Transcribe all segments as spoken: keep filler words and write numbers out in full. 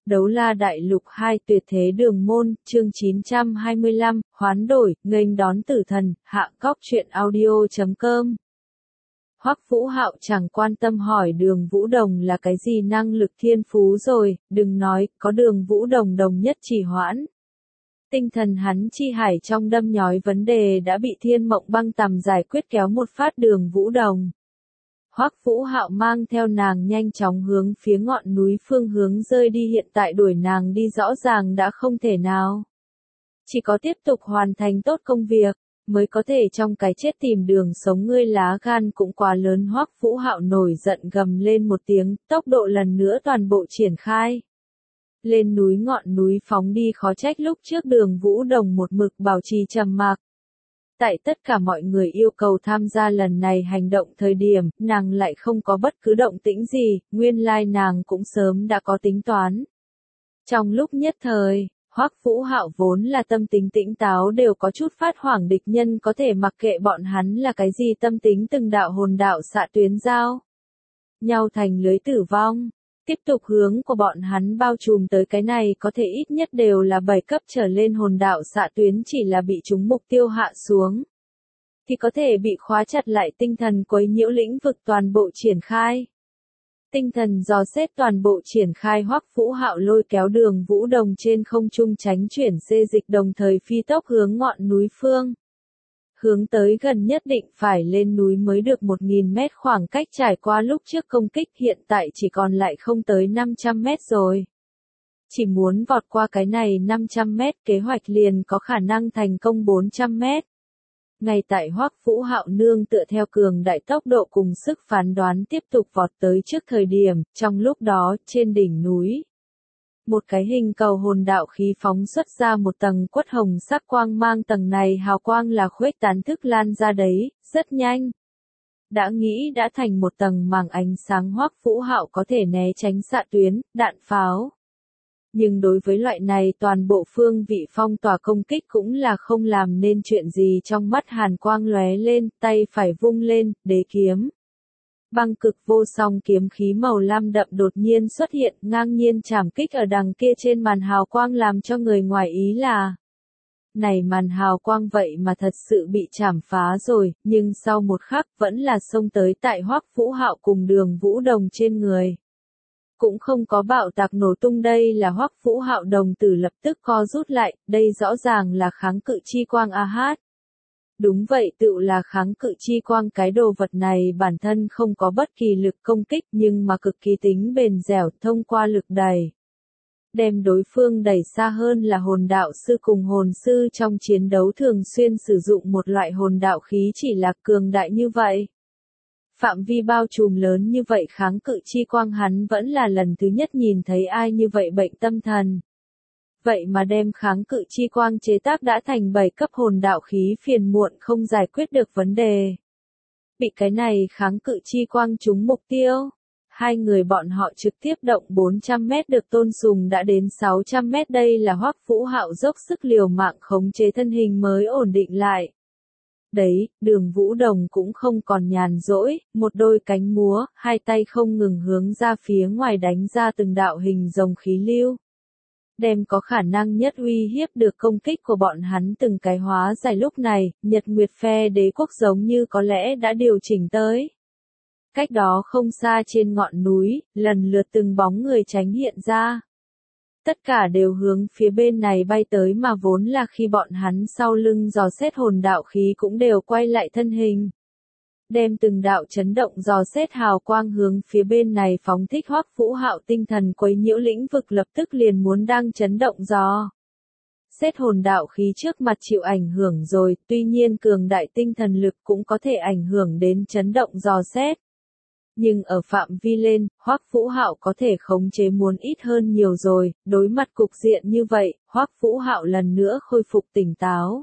Đấu la đại lục hai tuyệt thế đường môn, chương chín trăm hai mươi lăm, hoán đổi, nghênh đón tử thần, hạ cóc truyện audio chấm com. Hoắc Vũ Hạo chẳng quan tâm hỏi Đường Vũ Đồng là cái gì năng lực thiên phú rồi, đừng nói, có Đường Vũ Đồng đồng nhất chỉ hoãn. Tinh thần hắn chi hải trong đâm nhói vấn đề đã bị Thiên Mộng Băng Tầm giải quyết kéo một phát Đường Vũ Đồng. Hoắc Vũ Hạo mang theo nàng nhanh chóng hướng phía ngọn núi phương hướng rơi đi, hiện tại đuổi nàng đi rõ ràng đã không thể nào. Chỉ có tiếp tục hoàn thành tốt công việc, mới có thể trong cái chết tìm đường sống, ngươi lá gan cũng quá lớn. Hoắc Vũ Hạo nổi giận gầm lên một tiếng, tốc độ lần nữa toàn bộ triển khai. Lên núi ngọn núi phóng đi, khó trách lúc trước Đường Vũ Đồng một mực bảo trì trầm mặc. Tại tất cả mọi người yêu cầu tham gia lần này hành động thời điểm, nàng lại không có bất cứ động tĩnh gì, nguyên lai nàng cũng sớm đã có tính toán. Trong lúc nhất thời, Hoắc Vũ Hạo vốn là tâm tính tĩnh táo đều có chút phát hoảng, địch nhân có thể mặc kệ bọn hắn là cái gì tâm tính, từng đạo hồn đạo xạ tuyến giao nhau thành lưới tử vong. Tiếp tục hướng của bọn hắn bao trùm tới, cái này có thể ít nhất đều là bảy cấp trở lên hồn đạo xạ tuyến, chỉ là bị chúng mục tiêu hạ xuống thì có thể bị khóa chặt lại. Tinh thần quấy nhiễu lĩnh vực toàn bộ triển khai. Tinh thần dò xét toàn bộ triển khai, Hoắc Vũ Hạo lôi kéo Đường Vũ Đồng trên không trung tránh chuyển xê dịch, đồng thời phi tốc hướng ngọn núi phương. Hướng tới gần nhất định phải lên núi mới được một nghìn mét, khoảng cách trải qua lúc trước công kích hiện tại chỉ còn lại không tới năm trăm mét rồi. Chỉ muốn vọt qua cái này năm trăm mét, kế hoạch liền có khả năng thành công bốn trăm mét. Ngay tại Hoắc Vũ Hạo nương tựa theo cường đại tốc độ cùng sức phán đoán tiếp tục vọt tới trước thời điểm, trong lúc đó, trên đỉnh núi, một cái hình cầu hồn đạo khí phóng xuất ra một tầng quất hồng sắc quang mang, tầng này hào quang là khuếch tán thức lan ra đấy, rất nhanh. Đã nghĩ đã thành một tầng màng ánh sáng, Hoắc Vũ Hạo có thể né tránh xạ tuyến, đạn pháo. Nhưng đối với loại này toàn bộ phương vị phong tỏa công kích cũng là không làm nên chuyện gì, trong mắt hàn quang lóe lên, tay phải vung lên, đế kiếm. Băng cực vô song kiếm khí màu lam đậm đột nhiên xuất hiện, ngang nhiên chảm kích ở đằng kia trên màn hào quang, làm cho người ngoài ý là này màn hào quang vậy mà thật sự bị chảm phá rồi, nhưng sau một khắc vẫn là xông tới tại Hoắc Vũ Hạo cùng Đường Vũ Đồng trên người. Cũng không có bạo tạc nổ tung, đây là Hoắc Vũ Hạo đồng tử lập tức co rút lại, đây rõ ràng là kháng cự chi quang a hát. Đúng vậy, tự là kháng cự chi quang, cái đồ vật này bản thân không có bất kỳ lực công kích nhưng mà cực kỳ tính bền dẻo, thông qua lực đẩy đem đối phương đẩy xa hơn. Là hồn đạo sư cùng hồn sư trong chiến đấu thường xuyên sử dụng một loại hồn đạo khí, chỉ là cường đại như vậy, phạm vi bao trùm lớn như vậy kháng cự chi quang, hắn vẫn là lần thứ nhất nhìn thấy ai như vậy bệnh tâm thần. Vậy mà đem kháng cự chi quang chế tác đã thành bảy cấp hồn đạo khí, phiền muộn không giải quyết được vấn đề. Bị cái này kháng cự chi quang trúng mục tiêu. Hai người bọn họ trực tiếp động bốn trăm mét, được Tôn Sùng đã đến sáu trăm mét, đây là Hoắc Vũ Hạo dốc sức liều mạng khống chế thân hình mới ổn định lại. Đấy, Đường Vũ Đồng cũng không còn nhàn rỗi, một đôi cánh múa, hai tay không ngừng hướng ra phía ngoài đánh ra từng đạo hình rồng khí lưu. Đem có khả năng nhất uy hiếp được công kích của bọn hắn từng cái hóa giải. Lúc này, Nhật Nguyệt phe đế quốc giống như có lẽ đã điều chỉnh tới. Cách đó không xa trên ngọn núi, lần lượt từng bóng người tránh hiện ra. Tất cả đều hướng phía bên này bay tới, mà vốn là khi bọn hắn sau lưng dò xét hồn đạo khí cũng đều quay lại thân hình. Đem từng đạo chấn động dò xét hào quang hướng phía bên này phóng thích. Hoắc Vũ Hạo tinh thần quấy nhiễu lĩnh vực lập tức liền muốn đang chấn động dò xét hồn đạo khí trước mặt chịu ảnh hưởng rồi, tuy nhiên cường đại tinh thần lực cũng có thể ảnh hưởng đến chấn động dò xét. Nhưng ở phạm vi lên, Hoắc Vũ Hạo có thể khống chế muốn ít hơn nhiều rồi, đối mặt cục diện như vậy, Hoắc Vũ Hạo lần nữa khôi phục tỉnh táo.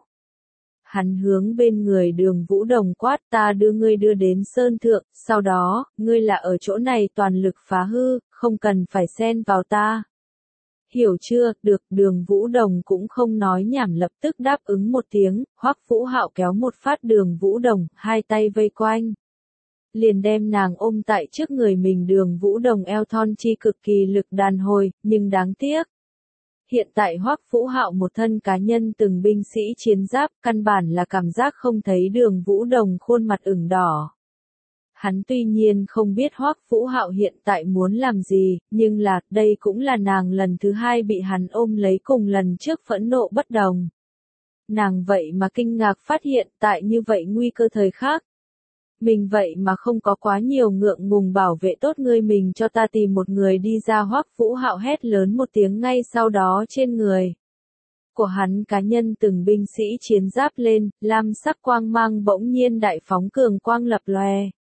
Hắn hướng bên người Đường Vũ Đồng quát, ta đưa ngươi đưa đến sơn thượng, sau đó, ngươi là ở chỗ này toàn lực phá hư, không cần phải xen vào ta. Hiểu chưa, được. Đường Vũ Đồng cũng không nói nhảm, lập tức đáp ứng một tiếng. Hoắc Vũ Hạo kéo một phát Đường Vũ Đồng, hai tay vây quanh. liền đem nàng ôm tại trước người mình. Đường Vũ Đồng eo thon chi cực kỳ lực đàn hồi, nhưng đáng tiếc. Hiện tại Hoắc Vũ Hạo một thân cá nhân từng binh sĩ chiến giáp, căn bản là cảm giác không thấy Đường Vũ Đồng khuôn mặt ửng đỏ. Hắn tuy nhiên không biết Hoắc Vũ Hạo hiện tại muốn làm gì, nhưng là, đây cũng là nàng lần thứ hai bị hắn ôm lấy, cùng lần trước phẫn nộ bất đồng. Nàng vậy mà kinh ngạc phát hiện tại như vậy nguy cơ thời khắc. Mình vậy mà không có quá nhiều ngượng ngùng bảo vệ tốt ngươi, mình cho ta tìm một người đi ra. Hoắc Vũ Hạo hét lớn một tiếng, ngay sau đó trên người của hắn cá nhân từng binh sĩ chiến giáp lên, lam sắc quang mang bỗng nhiên đại phóng, cường quang lập lòe,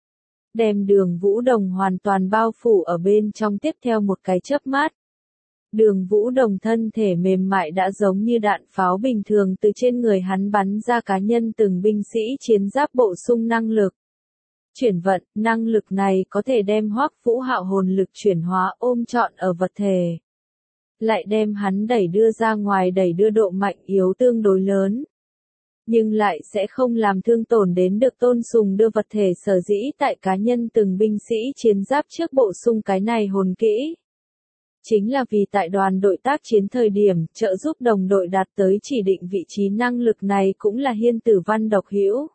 đem Đường Vũ Đồng hoàn toàn bao phủ ở bên trong. Tiếp theo một cái chớp mắt, Đường Vũ Đồng thân thể mềm mại đã giống như đạn pháo bình thường từ trên người hắn bắn ra, cá nhân từng binh sĩ chiến giáp bổ sung năng lực chuyển vận, năng lực này có thể đem Hoắc Vũ Hạo hồn lực chuyển hóa ôm trọn ở vật thể, lại đem hắn đẩy đưa ra ngoài, đẩy đưa độ mạnh yếu tương đối lớn, nhưng lại sẽ không làm thương tổn đến được Tôn Sùng đưa vật thể. Sở dĩ tại cá nhân từng binh sĩ chiến giáp trước bổ sung cái này hồn kỹ, chính là vì tại đoàn đội tác chiến thời điểm trợ giúp đồng đội đạt tới chỉ định vị trí. Năng lực này cũng là hiên tử văn độc hữu.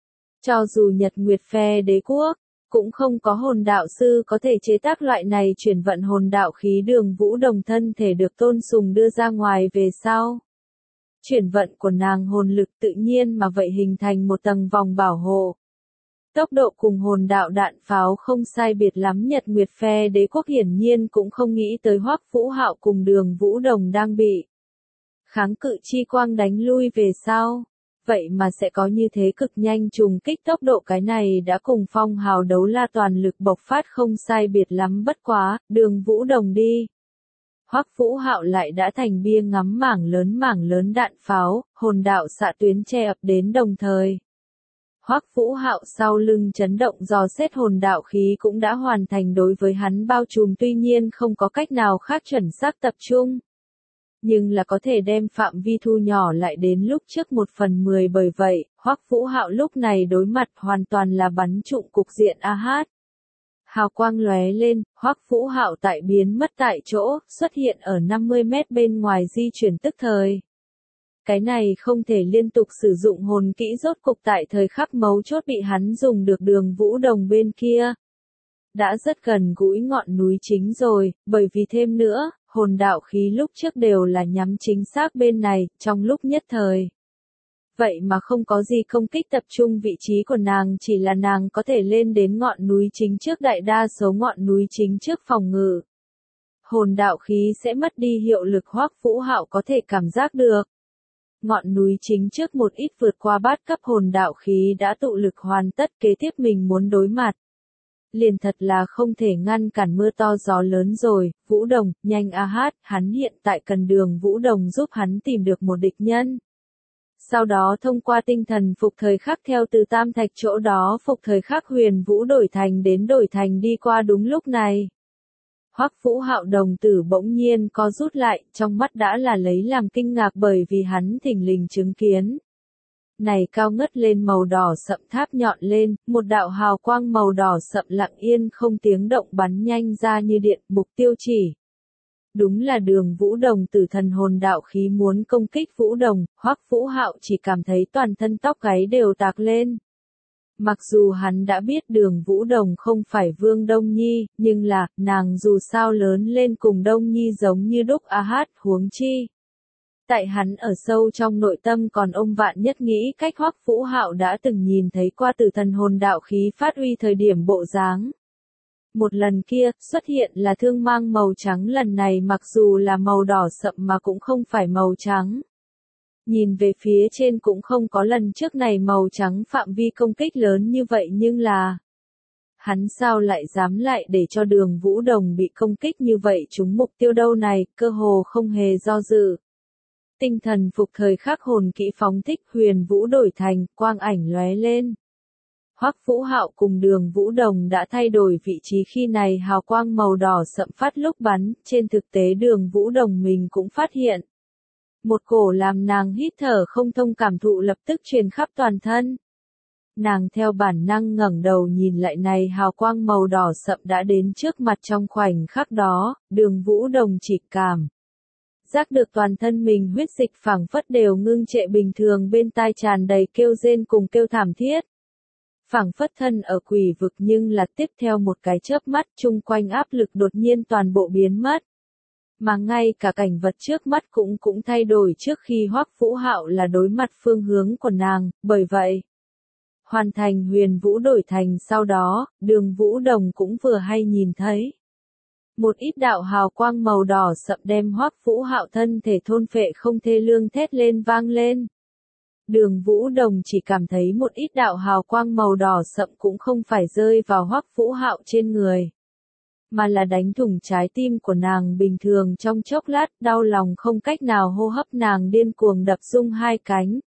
Cho dù Nhật Nguyệt phe đế quốc, cũng không có hồn đạo sư có thể chế tác loại này chuyển vận hồn đạo khí. Đường Vũ Đồng thân thể được Tôn Sùng đưa ra ngoài về sau, chuyển vận của nàng hồn lực tự nhiên mà vậy hình thành một tầng vòng bảo hộ. Tốc độ cùng hồn đạo đạn pháo không sai biệt lắm. Nhật Nguyệt phe đế quốc hiển nhiên cũng không nghĩ tới Hoắc Vũ Hạo cùng Đường Vũ Đồng đang bị kháng cự chi quang đánh lui về sau, vậy mà sẽ có như thế cực nhanh trùng kích tốc độ. Cái này đã cùng phong hào đấu la toàn lực bộc phát không sai biệt lắm. Bất quá, Đường Vũ Đồng đi, Hoắc Vũ Hạo lại đã thành bia ngắm mảng lớn mảng lớn đạn pháo, hồn đạo xạ tuyến che ập đến, đồng thời Hoắc Vũ Hạo sau lưng chấn động, dò xét hồn đạo khí cũng đã hoàn thành đối với hắn bao trùm. Tuy nhiên không có cách nào khác chuẩn xác tập trung, nhưng là có thể đem phạm vi thu nhỏ lại đến lúc trước một phần mười. Bởi vậy, Hoắc Vũ Hạo lúc này đối mặt hoàn toàn là bắn trụng cục diện. A hát. Hào quang lóe lên, Hoắc Vũ Hạo tại biến mất tại chỗ, xuất hiện ở năm mươi mét bên ngoài, di chuyển tức thời. Cái này không thể liên tục sử dụng hồn kỹ, rốt cục tại thời khắc mấu chốt bị hắn dùng được. Đường Vũ Đồng bên kia đã rất gần gũi ngọn núi chính rồi, bởi vì thêm nữa, hồn đạo khí lúc trước đều là nhắm chính xác bên này, trong lúc nhất thời. Vậy mà không có gì công kích tập trung vị trí của nàng, chỉ là nàng có thể lên đến ngọn núi chính trước. Đại đa số ngọn núi chính trước phòng ngự, hồn đạo khí sẽ mất đi hiệu lực. Hoắc Vũ Hạo có thể cảm giác được. Ngọn núi chính trước một ít vượt qua bát cấp hồn đạo khí đã tụ lực hoàn tất, kế tiếp mình muốn đối mặt liền thật là không thể ngăn cản mưa to gió lớn rồi. Vũ Đồng, nhanh a hát, hắn hiện tại cần Đường Vũ Đồng giúp hắn tìm được một địch nhân. Sau đó thông qua tinh thần phục thời khắc theo từ tam thạch chỗ đó phục thời khắc huyền vũ đổi thành đến đổi thành đi qua. Đúng lúc này, Hoắc Vũ Hạo đồng tử bỗng nhiên co rút lại, trong mắt đã là lấy làm kinh ngạc, bởi vì hắn thình lình chứng kiến. Này cao ngất lên màu đỏ sậm tháp nhọn lên, một đạo hào quang màu đỏ sậm lặng yên không tiếng động bắn nhanh ra như điện, mục tiêu chỉ. Đúng là Đường Vũ Đồng tử thần hồn đạo khí muốn công kích Vũ Đồng. Hoắc Vũ Hạo chỉ cảm thấy toàn thân tóc gáy đều tạc lên. Mặc dù hắn đã biết Đường Vũ Đồng không phải Vương Đông Nhi, nhưng là, nàng dù sao lớn lên cùng Đông Nhi giống như đúc. A hát, huống chi. Tại hắn ở sâu trong nội tâm còn ông vạn nhất nghĩ cách Hoắc Vũ Hạo đã từng nhìn thấy qua tử thần hồn đạo khí phát uy thời điểm bộ dáng. Một lần kia, xuất hiện là thương mang màu trắng, lần này mặc dù là màu đỏ sậm mà cũng không phải màu trắng. Nhìn về phía trên cũng không có lần trước này màu trắng phạm vi công kích lớn như vậy, nhưng là hắn sao lại dám lại để cho Đường Vũ Đồng bị công kích như vậy trúng mục tiêu đâu này, cơ hồ không hề do dự. Tinh thần phục thời khắc hồn kỹ phóng thích, huyền vũ đổi thành, quang ảnh lóe lên. Hoắc Vũ Hạo cùng Đường Vũ Đồng đã thay đổi vị trí, khi này hào quang màu đỏ sậm phát lúc bắn, trên thực tế Đường Vũ Đồng mình cũng phát hiện. Một cổ làm nàng hít thở không thông cảm thụ lập tức truyền khắp toàn thân. Nàng theo bản năng ngẩng đầu nhìn lại, này hào quang màu đỏ sậm đã đến trước mặt. Trong khoảnh khắc đó, Đường Vũ Đồng chỉ cảm giác được toàn thân mình huyết dịch phảng phất đều ngưng trệ bình thường, bên tai tràn đầy kêu rên cùng kêu thảm thiết. Phảng phất thân ở quỷ vực, nhưng là tiếp theo một cái chớp mắt, chung quanh áp lực đột nhiên toàn bộ biến mất. Mà ngay cả cảnh vật trước mắt cũng cũng thay đổi. Trước khi Hoắc Vũ Hạo là đối mặt phương hướng của nàng, bởi vậy hoàn thành huyền vũ đổi thành sau đó, Đường Vũ Đồng cũng vừa hay nhìn thấy một ít đạo hào quang màu đỏ sậm đem Hoắc Vũ Hạo thân thể thôn phệ, không thê lương thét lên vang lên. Đường Vũ Đồng chỉ cảm thấy một ít đạo hào quang màu đỏ sậm cũng không phải rơi vào Hoắc Vũ Hạo trên người, mà là đánh thủng trái tim của nàng. Bình thường trong chốc lát, đau lòng không cách nào hô hấp, nàng điên cuồng đập rung hai cánh,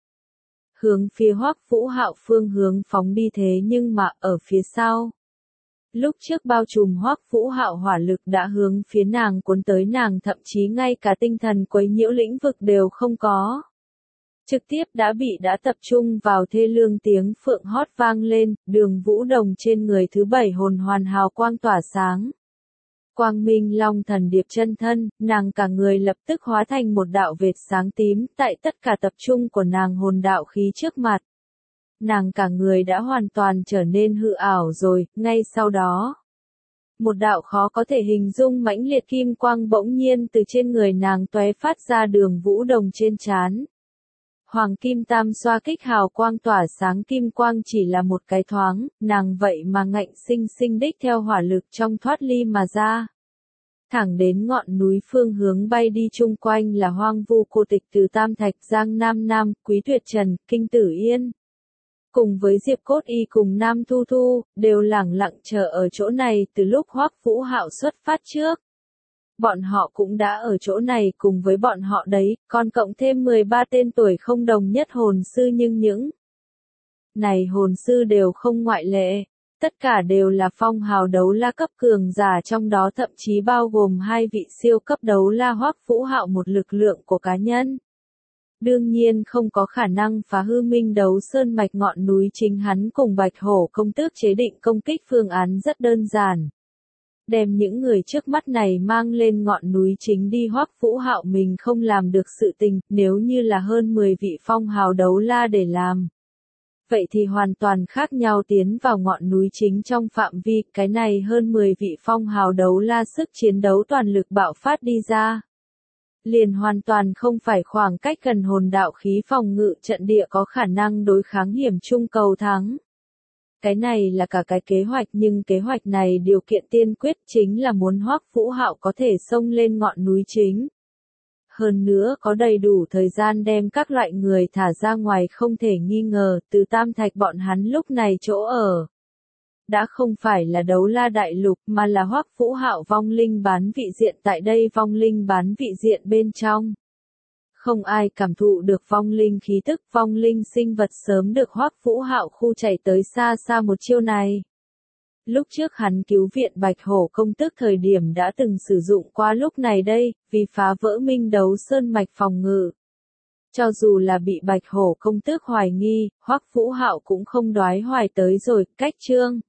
hướng phía Hoắc Vũ Hạo phương hướng phóng đi. Thế nhưng mà ở phía sau, lúc trước bao trùm Hoắc Vũ Hạo hỏa lực đã hướng phía nàng cuốn tới, nàng thậm chí ngay cả tinh thần quấy nhiễu lĩnh vực đều không có. Trực tiếp đã bị đã tập trung vào. Thê lương tiếng phượng hót vang lên, Đường Vũ Đồng trên người thứ bảy hồn hoàn hào quang tỏa sáng. Quang minh long thần điệp chân thân, nàng cả người lập tức hóa thành một đạo vệt sáng tím, tại tất cả tập trung của nàng hồn đạo khí trước mặt. Nàng cả người đã hoàn toàn trở nên hư ảo rồi. Ngay sau đó, một đạo khó có thể hình dung mãnh liệt kim quang bỗng nhiên từ trên người nàng tóe phát ra. Đường Vũ Đồng trên trán hoàng kim tam xoa kích hào quang tỏa sáng, kim quang chỉ là một cái thoáng, nàng vậy mà ngạnh sinh sinh đích theo hỏa lực trong thoát ly mà ra. Thẳng đến ngọn núi phương hướng bay đi, chung quanh là hoang vu cô tịch. Từ Tam Thạch, Giang Nam Nam, Quý Tuyệt Trần, Kinh Tử Yên, cùng với Diệp Cốt Y cùng Nam Thu Thu, đều lẳng lặng chờ ở chỗ này từ lúc Hoắc Vũ Hạo xuất phát trước. Bọn họ cũng đã ở chỗ này cùng với bọn họ đấy, còn cộng thêm mười ba tên tuổi không đồng nhất hồn sư, nhưng những này hồn sư đều không ngoại lệ. Tất cả đều là phong hào đấu la cấp cường giả, trong đó thậm chí bao gồm hai vị siêu cấp đấu la. Hoắc Vũ Hạo một lực lượng của cá nhân đương nhiên không có khả năng phá hư Minh Đấu Sơn mạch ngọn núi. Chính hắn cùng Bạch Hổ công tước chế định công kích phương án rất đơn giản, đem những người trước mắt này mang lên ngọn núi chính đi. Hoắc Vũ Hạo mình không làm được sự tình, nếu như là hơn mười vị phong hào đấu la để làm, vậy thì hoàn toàn khác nhau. Tiến vào ngọn núi chính trong phạm vi, cái này hơn mười vị phong hào đấu la sức chiến đấu toàn lực bạo phát đi ra, liền hoàn toàn không phải khoảng cách gần hồn đạo khí phòng ngự trận địa có khả năng đối kháng hiểm trung cầu thắng. Cái này là cả cái kế hoạch, nhưng kế hoạch này điều kiện tiên quyết chính là muốn Hoắc Vũ Hạo có thể xông lên ngọn núi chính. Hơn nữa có đầy đủ thời gian đem các loại người thả ra ngoài. Không thể nghi ngờ, từ Tam Thạch bọn hắn lúc này chỗ ở đã không phải là đấu la đại lục, mà là Hoắc Vũ Hạo vong linh bán vị diện. Tại đây vong linh bán vị diện bên trong, không ai cảm thụ được vong linh khí tức. Vong linh sinh vật sớm được Hoắc Vũ Hạo khu chạy tới xa xa một chiêu này. Lúc trước hắn cứu viện Bạch Hổ công tước thời điểm đã từng sử dụng qua, lúc này đây, vì phá vỡ Minh Đấu Sơn mạch phòng ngự. Cho dù là bị Bạch Hổ công tước hoài nghi, Hoắc Vũ Hạo cũng không đoái hoài tới rồi. Cách chương